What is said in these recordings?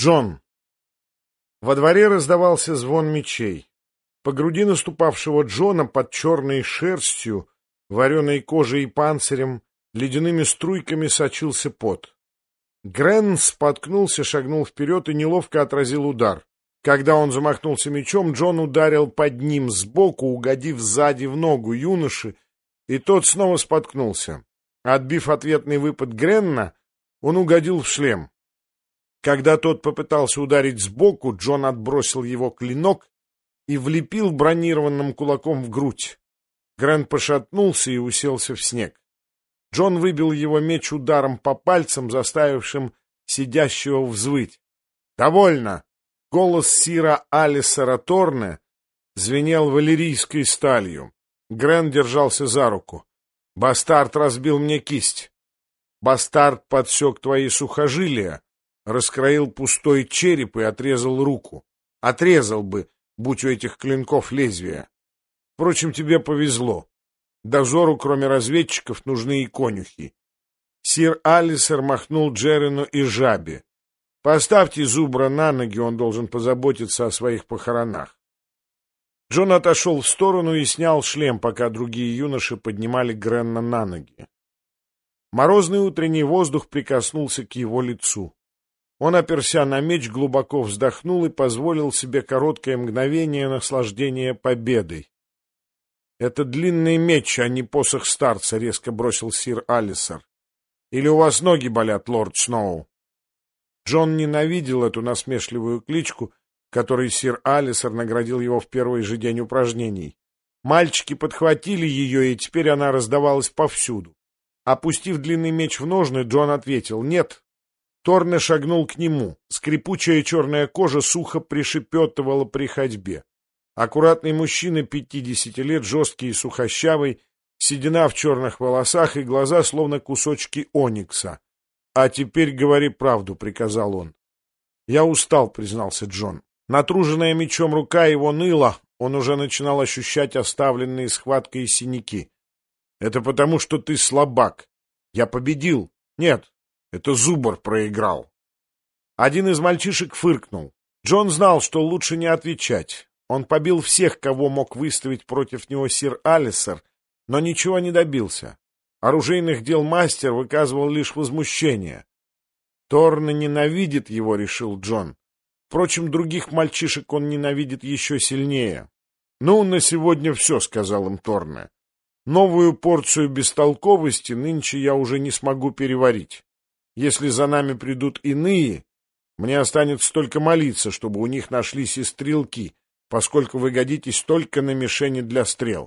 Джон. Во дворе раздавался звон мечей. По груди наступавшего Джона под черной шерстью, вареной кожей и панцирем, ледяными струйками сочился пот. Грен споткнулся, шагнул вперед и неловко отразил удар. Когда он замахнулся мечом, Джон ударил под ним сбоку, угодив сзади в ногу юноши, и тот снова споткнулся. Отбив ответный выпад Гренна, он угодил в шлем. Когда тот попытался ударить сбоку, Джон отбросил его клинок и влепил бронированным кулаком в грудь. Грен пошатнулся и уселся в снег. Джон выбил его меч ударом по пальцам, заставившим сидящего взвыть. «Довольно!» Голос сира Алисера Торне звенел валерийской сталью. Грен держался за руку. «Бастард разбил мне кисть. Бастард подсек твои сухожилия, раскроил пустой череп и отрезал руку. Отрезал бы, будь у этих клинков лезвия. Впрочем, тебе повезло. Дозору, кроме разведчиков, нужны и конюхи». Сир Алисер махнул Джерину и жабе. «Поставьте зубра на ноги, он должен позаботиться о своих похоронах». Джон отошел в сторону и снял шлем, пока другие юноши поднимали Гренна на ноги. Морозный утренний воздух прикоснулся к его лицу. Он, оперся на меч, глубоко вздохнул и позволил себе короткое мгновение наслаждения победой. «Это длинный меч, а не посох старца», — резко бросил сир Алисер. «Или у вас ноги болят, лорд Сноу?» Джон ненавидел эту насмешливую кличку, которой сир Алисер наградил его в первый же день упражнений. Мальчики подхватили ее, и теперь она раздавалась повсюду. Опустив длинный меч в ножны, Джон ответил «нет». Торне шагнул к нему. Скрипучая черная кожа сухо пришепетывала при ходьбе. Аккуратный мужчина 50 лет, жесткий и сухощавый, седина в черных волосах и глаза, словно кусочки оникса. «А теперь говори правду», — приказал он. «Я устал», — признался Джон. Натруженная мечом рука его ныла, он уже начинал ощущать оставленные схваткой синяки. «Это потому, что ты слабак. Я победил. Нет, это Зубр проиграл». Один из мальчишек фыркнул. Джон знал, что лучше не отвечать. Он побил всех, кого мог выставить против него сир Алисер, но ничего не добился. Оружейных дел мастер выказывал лишь возмущение. «Торне ненавидит его», — решил Джон. Впрочем, других мальчишек он ненавидит еще сильнее. «Ну, на сегодня все», — сказал им Торне. «Новую порцию бестолковости нынче я уже не смогу переварить. Если за нами придут иные, мне останется только молиться, чтобы у них нашлись и стрелки, поскольку вы годитесь только на мишени для стрел».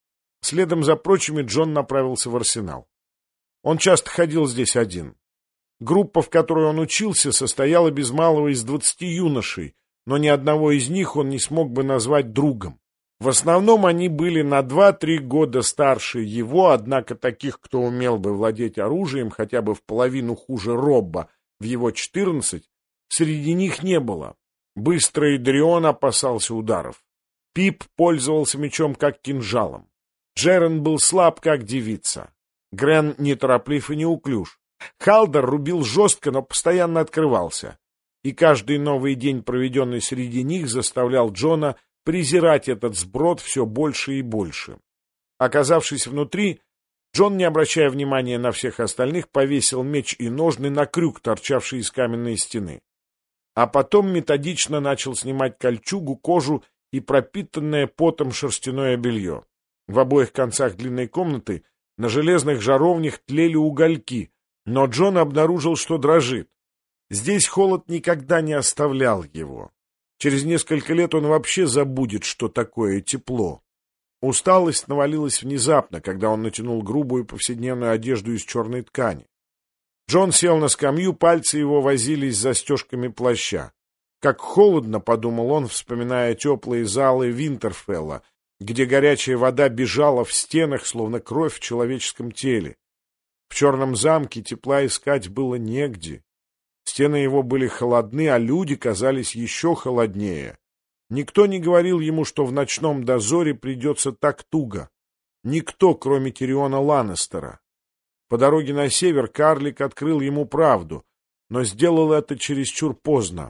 Следом за прочими Джон направился в арсенал. Он часто ходил здесь один. Группа, в которой он учился, состояла без малого из 20 юношей, но ни одного из них он не смог бы назвать другом. В основном они были на 2-3 года старше его, однако таких, кто умел бы владеть оружием хотя бы в половину хуже Робба в его 14, среди них не было. Быстрый Дрион опасался ударов. Пип пользовался мечом как кинжалом. Джерен был слаб, как девица. Грен нетороплив и неуклюж. Халдер рубил жестко, но постоянно открывался. И каждый новый день, проведенный среди них, заставлял Джона презирать этот сброд все больше и больше. Оказавшись внутри, Джон, не обращая внимания на всех остальных, повесил меч и ножны на крюк, торчавший из каменной стены. А потом методично начал снимать кольчугу, кожу и пропитанное потом шерстяное белье. В обоих концах длинной комнаты на железных жаровнях тлели угольки, но Джон обнаружил, что дрожит. Здесь холод никогда не оставлял его. Через несколько лет он вообще забудет, что такое тепло. Усталость навалилась внезапно, когда он натянул грубую повседневную одежду из черной ткани. Джон сел на скамью, пальцы его возились с застежками плаща. Как холодно, — подумал он, вспоминая теплые залы Винтерфелла, где горячая вода бежала в стенах, словно кровь в человеческом теле. В черном замке тепла искать было негде. Стены его были холодны, а люди казались еще холоднее. Никто не говорил ему, что в ночном дозоре придется так туго. Никто, кроме Тириона Ланнестера. По дороге на север карлик открыл ему правду, но сделал это чересчур поздно.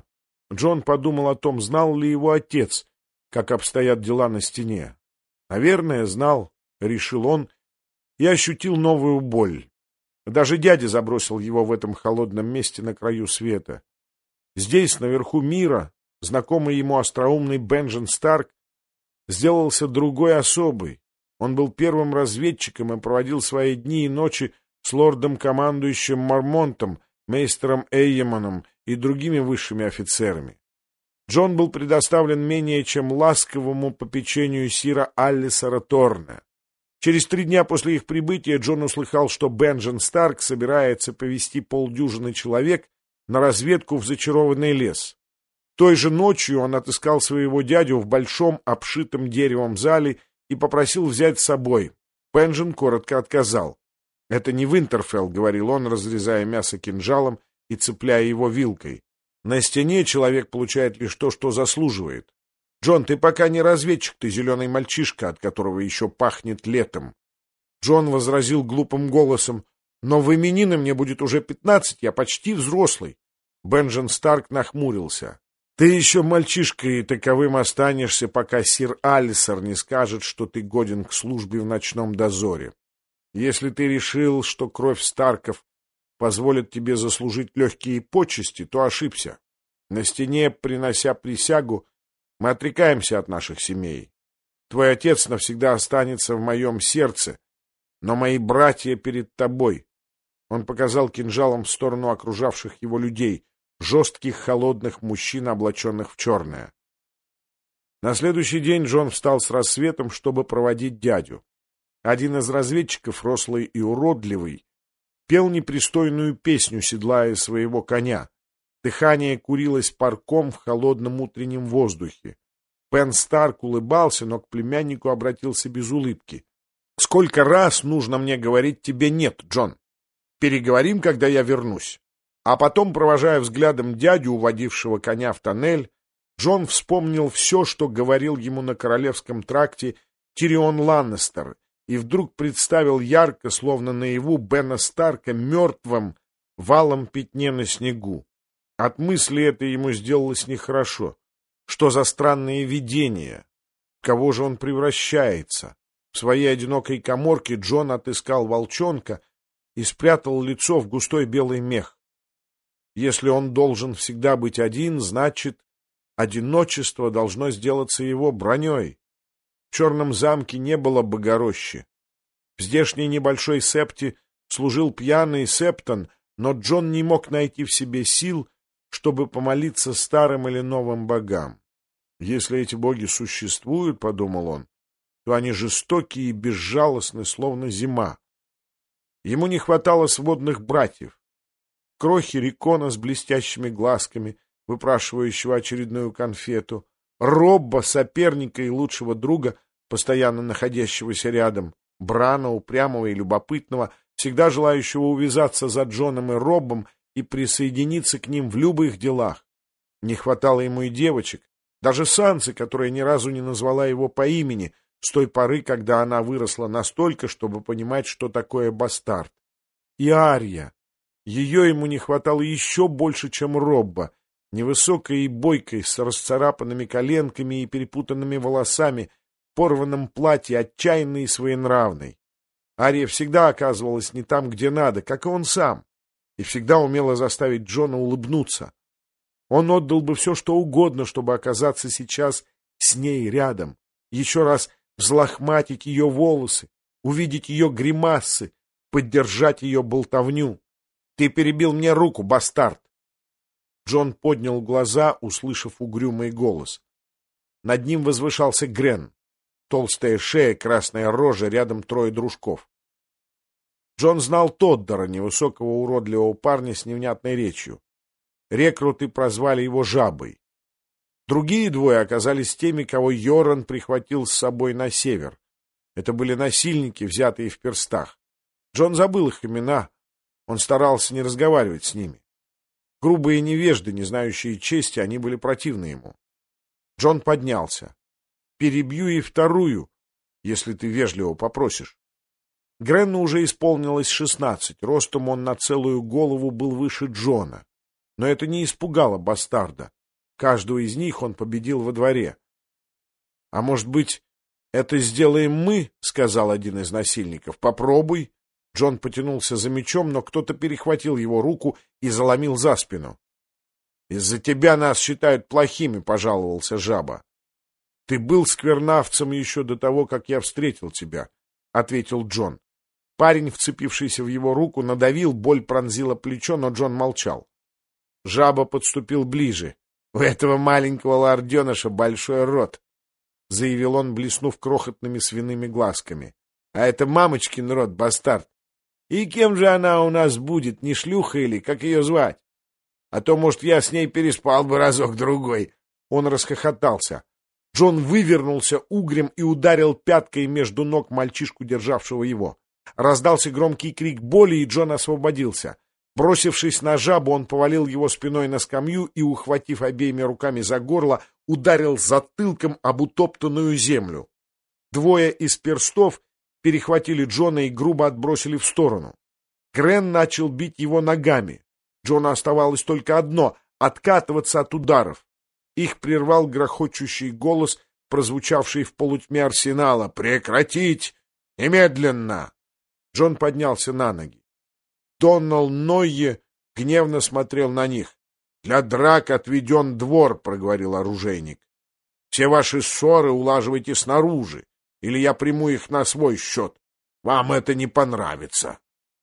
Джон подумал о том, знал ли его отец, как обстоят дела на стене. Наверное, знал, решил он, и ощутил новую боль. Даже дядя забросил его в этом холодном месте на краю света. Здесь, наверху мира, знакомый ему остроумный Бенджин Старк сделался другой особой. Он был первым разведчиком и проводил свои дни и ночи с лордом-командующим Мармонтом, мейстером Эйеманом и другими высшими офицерами. Джон был предоставлен менее чем ласковому попечению сира Аллисера Торна. Через 3 дня после их прибытия Джон услыхал, что Бенджин Старк собирается повести полдюжины человек на разведку в зачарованный лес. Той же ночью он отыскал своего дядю в большом обшитом деревом зале и попросил взять с собой. Бенджин коротко отказал. — Это не Винтерфелл, — говорил он, разрезая мясо кинжалом и цепляя его вилкой. — На стене человек получает лишь то, что заслуживает. Джон, ты пока не разведчик, ты зеленый мальчишка, от которого еще пахнет летом. Джон возразил глупым голосом: — Но в именины мне будет уже 15, я почти взрослый. Бенджин Старк нахмурился. — Ты еще мальчишка, и таковым останешься, пока сир Аллисер не скажет, что ты годен к службе в ночном дозоре. Если ты решил, что кровь Старков позволит тебе заслужить легкие почести, то ошибся. На стене, принося присягу, мы отрекаемся от наших семей. Твой отец навсегда останется в моем сердце, но мои братья перед тобой. Он показал кинжалом в сторону окружавших его людей, жестких, холодных мужчин, облаченных в черное. На следующий день Джон встал с рассветом, чтобы проводить дядю. Один из разведчиков, рослый и уродливый, пел непристойную песню, седлая своего коня. Дыхание курилось парком в холодном утреннем воздухе. Пен Старк улыбался, но к племяннику обратился без улыбки. — Сколько раз нужно мне говорить тебе «нет», Джон? Переговорим, когда я вернусь. А потом, провожая взглядом дядю, уводившего коня в тоннель, Джон вспомнил все, что говорил ему на Королевском тракте Тирион Ланнестер, и вдруг представил ярко, словно наяву, Бена Старка мертвым в алом пятне на снегу. От мысли этой ему сделалось нехорошо. Что за странные видения? В кого же он превращается? В своей одинокой каморке Джон отыскал волчонка и спрятал лицо в густой белый мех. Если он должен всегда быть один, значит, одиночество должно сделаться его броней. В черном замке не было богорощи. В здешней небольшой септе служил пьяный септон, но Джон не мог найти в себе сил, чтобы помолиться старым или новым богам. Если эти боги существуют, — подумал он, — то они жестоки и безжалостны, словно зима. Ему не хватало сводных братьев. Крохи Рикона с блестящими глазками, выпрашивающего очередную конфету, Робба, соперника и лучшего друга, постоянно находящегося рядом, Брана, упрямого и любопытного, всегда желающего увязаться за Джоном и Роббом и присоединиться к ним в любых делах. Не хватало ему и девочек, даже Сансы, которая ни разу не назвала его по имени, с той поры, когда она выросла настолько, чтобы понимать, что такое бастард. И Арья. Ее ему не хватало еще больше, чем Робба, невысокой и бойкой, с расцарапанными коленками и перепутанными волосами, в порванном платье, отчаянной и своенравной. Ария всегда оказывалась не там, где надо, как и он сам, и всегда умела заставить Джона улыбнуться. Он отдал бы все, что угодно, чтобы оказаться сейчас с ней рядом, еще раз взлохматить ее волосы, увидеть ее гримасы, поддержать ее болтовню. — Ты перебил мне руку, бастард! Джон поднял глаза, услышав угрюмый голос. Над ним возвышался Грен. Толстая шея, красная рожа, рядом 3 дружков. Джон знал Тоддора, невысокого уродливого парня с невнятной речью. Рекруты прозвали его Жабой. Другие 2 оказались теми, кого Йоран прихватил с собой на север. Это были насильники, взятые в перстах. Джон забыл их имена. Он старался не разговаривать с ними. Грубые невежды, не знающие чести, они были противны ему. Джон поднялся. — Перебью и вторую, если ты вежливо попросишь. Гренну уже исполнилось 16, ростом он на целую голову был выше Джона. Но это не испугало бастарда. Каждого из них он победил во дворе. — А может быть, это сделаем мы? — сказал один из насильников. — Попробуй. Джон потянулся за мечом, но кто-то перехватил его руку и заломил за спину. — Из-за тебя нас считают плохими, — пожаловался Жаба. — Ты был сквернавцем еще до того, как я встретил тебя, — ответил Джон. Парень, вцепившийся в его руку, надавил, боль пронзила плечо, но Джон молчал. Жаба подступил ближе. — У этого маленького лорденыша большой рот, — заявил он, блеснув крохотными свиными глазками. — А это мамочкин рот, бастард. И кем же она у нас будет, не шлюха или как ее звать? А то, может, я с ней переспал бы разок-другой. Он расхохотался. Джон вывернулся угрем и ударил пяткой между ног мальчишку, державшего его. Раздался громкий крик боли, и Джон освободился. Бросившись на Жабу, он повалил его спиной на скамью и, ухватив обеими руками за горло, ударил затылком об утоптанную землю. Двое из перстов перехватили Джона и грубо отбросили в сторону. Грен начал бить его ногами. Джону оставалось только одно — откатываться от ударов. Их прервал грохочущий голос, прозвучавший в полутьме арсенала. «Прекратить! Немедленно!» Джон поднялся на ноги. Доннелл Нойе гневно смотрел на них. «Для драк отведен двор», — проговорил оружейник. «Все ваши ссоры улаживайте снаружи, или я приму их на свой счет. Вам это не понравится».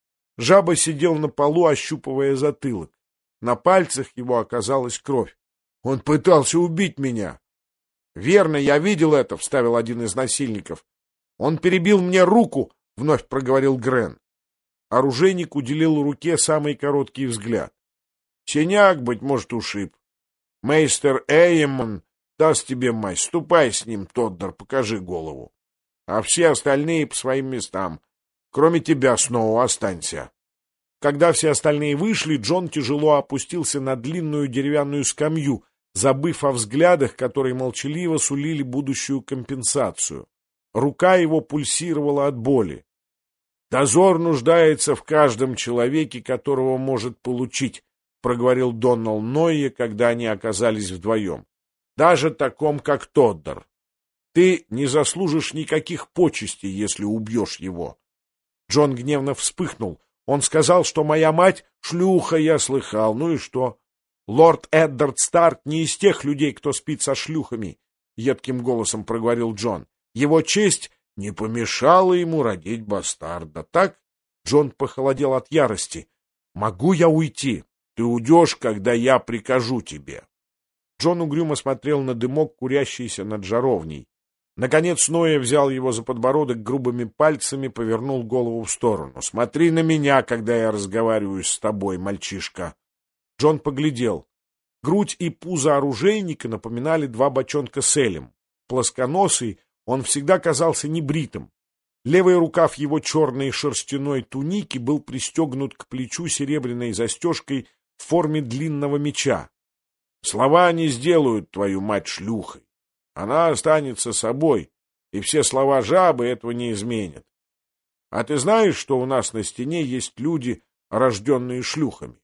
Жаба сидел на полу, ощупывая затылок. На пальцах его оказалась кровь. «Он пытался убить меня». «Верно, я видел это», — вставил один из насильников. «Он перебил мне руку», — вновь проговорил Грен. Оружейник уделил руке самый короткий взгляд. «Синяк, быть может, ушиб. Мейстер Эймон даст тебе мазь. Ступай с ним, Тоддер, покажи голову. А все остальные по своим местам. Кроме тебя, снова останься». Когда все остальные вышли, Джон тяжело опустился на длинную деревянную скамью, забыв о взглядах, которые молчаливо сулили будущую компенсацию. Рука его пульсировала от боли. «Дозор нуждается в каждом человеке, которого может получить», — проговорил Доннелл Нойе, когда они оказались вдвоем. «Даже таком, как Тоддер. Ты не заслужишь никаких почестей, если убьешь его». Джон гневно вспыхнул. Он сказал, что моя мать — шлюха, я слыхал. Ну и что? Лорд Эддард Старк не из тех людей, кто спит со шлюхами, — едким голосом проговорил Джон. Его честь не помешала ему родить бастарда. Так? Джон похолодел от ярости. «Могу я уйти? Ты уйдешь, когда я прикажу тебе». Джон угрюмо смотрел на дымок, курящийся над жаровней. Наконец Ноя взял его за подбородок грубыми пальцами, повернул голову в сторону. «Смотри на меня, когда я разговариваю с тобой, мальчишка». Джон поглядел. Грудь и пузо оружейника напоминали два бочонка с элем. Плосконосый, он всегда казался небритым. Левый рукав его черной шерстяной туники был пристегнут к плечу серебряной застежкой в форме длинного меча. «Слова не сделают твою мать шлюхой. Она останется собой, и все слова жабы этого не изменят. А ты знаешь, что у нас на стене есть люди, рожденные шлюхами?»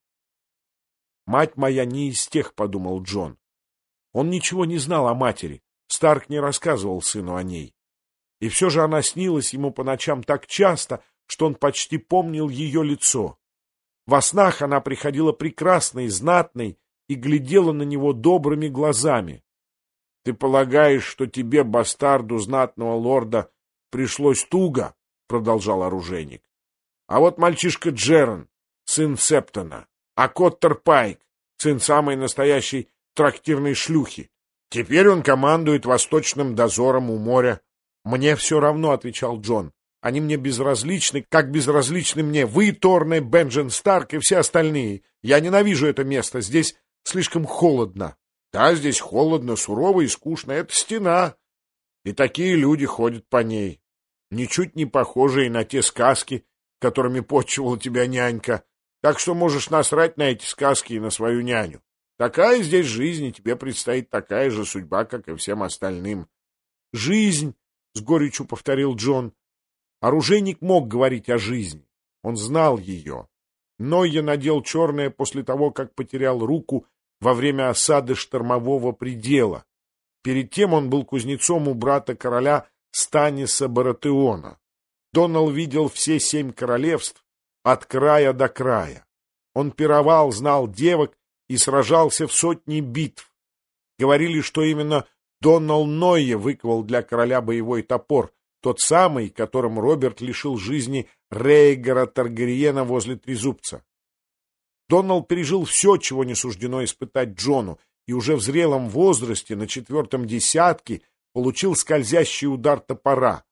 «Мать моя не из тех», — подумал Джон. Он ничего не знал о матери. Старк не рассказывал сыну о ней. И все же она снилась ему по ночам так часто, что он почти помнил ее лицо. Во снах она приходила прекрасной, знатной и глядела на него добрыми глазами. «Ты полагаешь, что тебе, бастарду знатного лорда, пришлось туго?» — продолжал оружейник. «А вот мальчишка Джерон, сын Септона, а Коттер Пайк, сын самой настоящей трактирной шлюхи. Теперь он командует восточным дозором у моря». «Мне все равно», — отвечал Джон. «Они мне безразличны, как безразличны мне вы, Торне, Бенджен Старк и все остальные. Я ненавижу это место, здесь слишком холодно». «Да, здесь холодно, сурово и скучно. Это стена. И такие люди ходят по ней, ничуть не похожие на те сказки, которыми почивала тебя нянька. Так что можешь насрать на эти сказки и на свою няню. Такая здесь жизнь, и тебе предстоит такая же судьба, как и всем остальным». «Жизнь», — с горечью повторил Джон. Оружейник мог говорить о жизни. Он знал ее. Нойе надел черное после того, как потерял руку, во время осады штормового предела. Перед тем он был кузнецом у брата короля Станиса Баратеона. Доннал видел все 7 королевств от края до края. Он пировал, знал девок и сражался в сотни битв. Говорили, что именно Доннал Нойе выковал для короля боевой топор, тот самый, которым Роберт лишил жизни Рейгара Таргариена возле Трезубца. Доннал пережил все, чего не суждено испытать Джону, и уже в зрелом возрасте, на 4-м десятке, получил скользящий удар топора.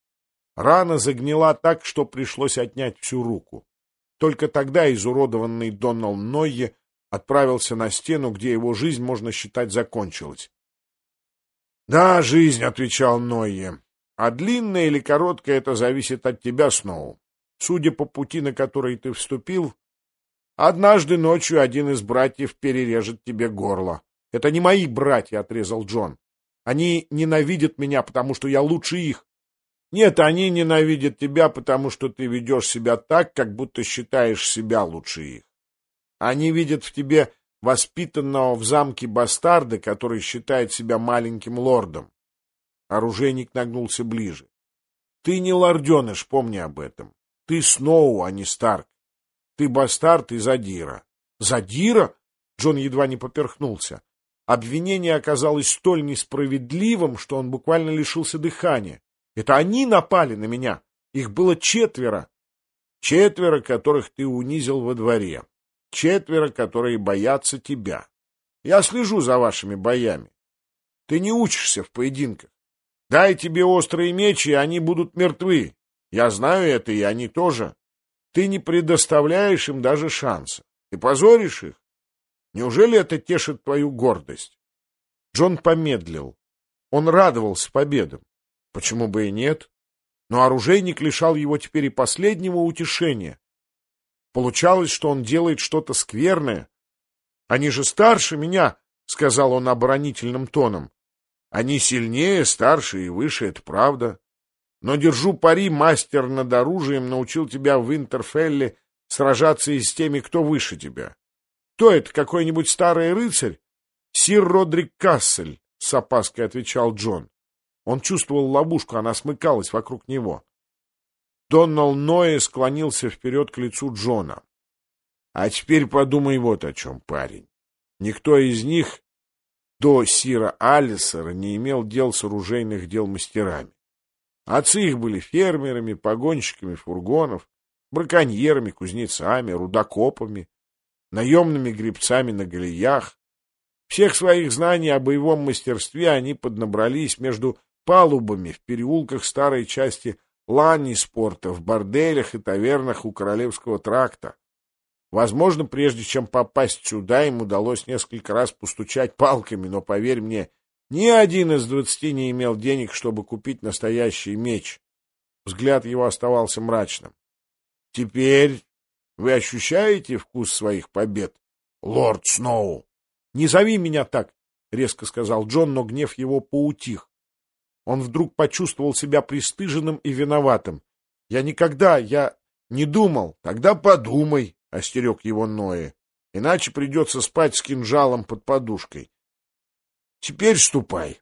Рана загнила так, что пришлось отнять всю руку. Только тогда изуродованный Доннал Нойе отправился на стену, где его жизнь, можно считать, закончилась. — Да, жизнь, — отвечал Нойе, — а длинная или короткая — это зависит от тебя, Сноу. Судя по пути, на который ты вступил, однажды ночью один из братьев перережет тебе горло. — Это не мои братья, — отрезал Джон. — Они ненавидят меня, потому что я лучше их. Нет, они ненавидят тебя, потому что ты ведешь себя так, как будто считаешь себя лучше их. Они видят в тебе воспитанного в замке бастарда, который считает себя маленьким лордом. Оружейник нагнулся ближе. Ты не лорденыш, помни об этом. Ты Сноу, а не Старк. Ты бастард и задира. Задира? Джон едва не поперхнулся. Обвинение оказалось столь несправедливым, что он буквально лишился дыхания. Это они напали на меня. Их было 4. 4, которых ты унизил во дворе. 4, которые боятся тебя. Я слежу за вашими боями. Ты не учишься в поединках. Дай тебе острые мечи, и они будут мертвы. Я знаю это, и они тоже. Ты не предоставляешь им даже шанса. Ты позоришь их. Неужели это тешит твою гордость? Джон помедлил. Он радовался победам. Почему бы и нет? Но оружейник лишал его теперь и последнего утешения. Получалось, что он делает что-то скверное. Они же старше меня, — сказал он оборонительным тоном. Они сильнее, старше и выше, это правда. Но держу пари, мастер над оружием научил тебя в Винтерфелле сражаться и с теми, кто выше тебя. Кто это, какой-нибудь старый рыцарь? Сир Родрик Кассель, — с опаской отвечал Джон. Он чувствовал ловушку, она смыкалась вокруг него. Доннал Нойе склонился вперед к лицу Джона. — А теперь подумай вот о чем, парень. Никто из них до сира Алисера не имел дел с оружейных дел мастерами. Отцы их были фермерами, погонщиками фургонов, браконьерами, кузнецами, рудокопами, наемными гребцами на галеях. Всех своих знаний о боевом мастерстве они поднабрались между палубами в переулках старой части Ланниспорта, в борделях и тавернах у Королевского тракта. Возможно, прежде чем попасть сюда, им удалось несколько раз постучать палками, но, поверь мне, ни один из 20 не имел денег, чтобы купить настоящий меч. Взгляд его оставался мрачным. — Теперь вы ощущаете вкус своих побед, лорд Сноу? — Не зови меня так, — резко сказал Джон, но гнев его поутих. Он вдруг почувствовал себя пристыженным и виноватым. — Я не думал. — Тогда подумай, — остерег его Нойе, — иначе придется спать с кинжалом под подушкой. Теперь ступай.